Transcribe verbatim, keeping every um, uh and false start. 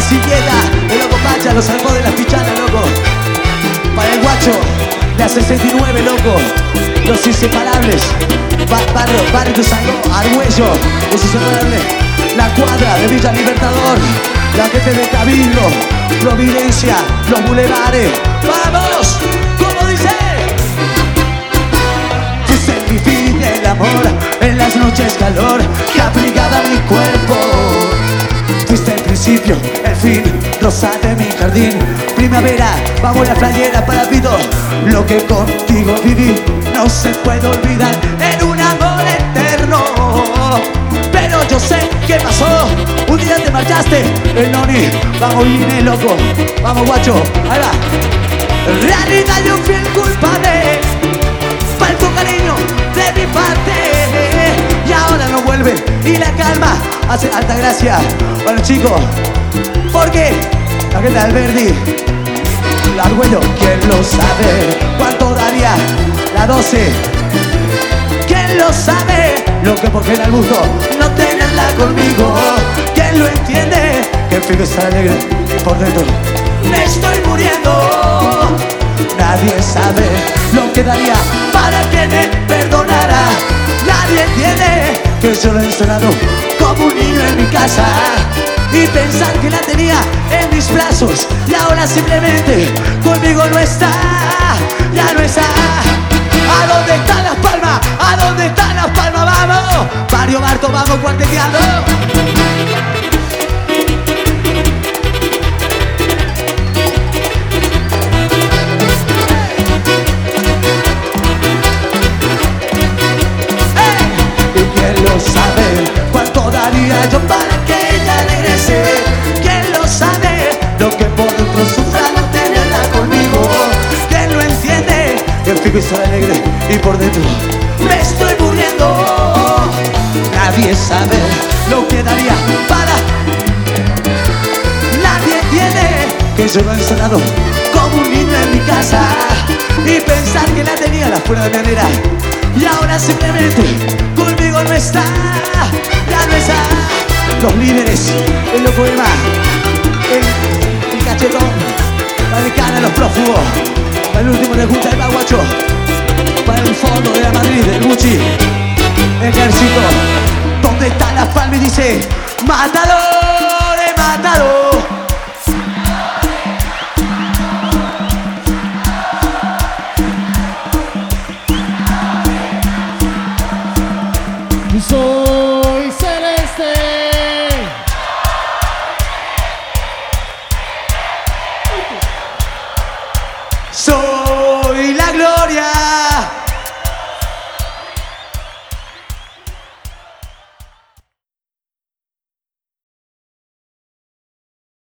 siguienta, el loco Pacha, los salvó de las pichanas, loco. Para el guacho, la sesenta y nueve, loco. Los inseparables. Ba barrio, barrio de Saló, Argüello, los inseparables. La cuadra de Villa Libertador. La gente de Cabildo, Providencia, los bulevares. ¡Vamos! ¿Cómo dice? Fuiste mi fin del amor, en las noches calor que abrigaba mi cuerpo. Fuiste el principio, el fin, rosa de mi jardín. Primavera, vamos a la playera para Vito. Lo que contigo viví no se puede olvidar en un amor eterno. Pero yo sé qué pasó, un día te marchaste, el noni. Vamos, vine loco, vamos guacho, ahí va. Realidad yo fui el culpable, faltó cariño de mi parte. Y ahora no vuelve y la calma hace alta gracia. Bueno chicos, ¿por qué? La gente del Verdi, el Argüello, ¿quién lo sabe? ¿Cuánto daría la doce? ¿Quién lo sabe? Lo que por qué era el gusto no tenerla conmigo. ¿Quién lo entiende? Que el fin está alegre y por dentro me estoy muriendo. Nadie sabe lo que daría para que me perdonara. Nadie entiende que yo lo he encerrado como un niño en mi casa y pensar que la tenía en mis brazos y ahora simplemente conmigo no está, ya no está. ¿A dónde están las palmas? ¿A dónde están las palmas? ¡Vamos! Mario Barto, vamos cuarteteando. Yo para que ella regrese. ¿Quién lo sabe? Lo que por dentro sufra no tenerla conmigo. ¿Quién lo entiende? El fijo está alegre y por dentro me estoy muriendo. Nadie sabe lo que daría para. Nadie tiene que yo lo he encerrado como un niño en mi casa y pensar que la tenía la fuera de manera y ahora simplemente conmigo no está, ya no está. Los líderes, el loco Emma, el, el cachetón, la decana, los prófugos, para el último de Junta de Baguacho, para el fondo de la Madrid, el Gucci, Ejército, ¿dónde están las palmas? Y dice, mátalo, de mátalo. Soy celeste. Soy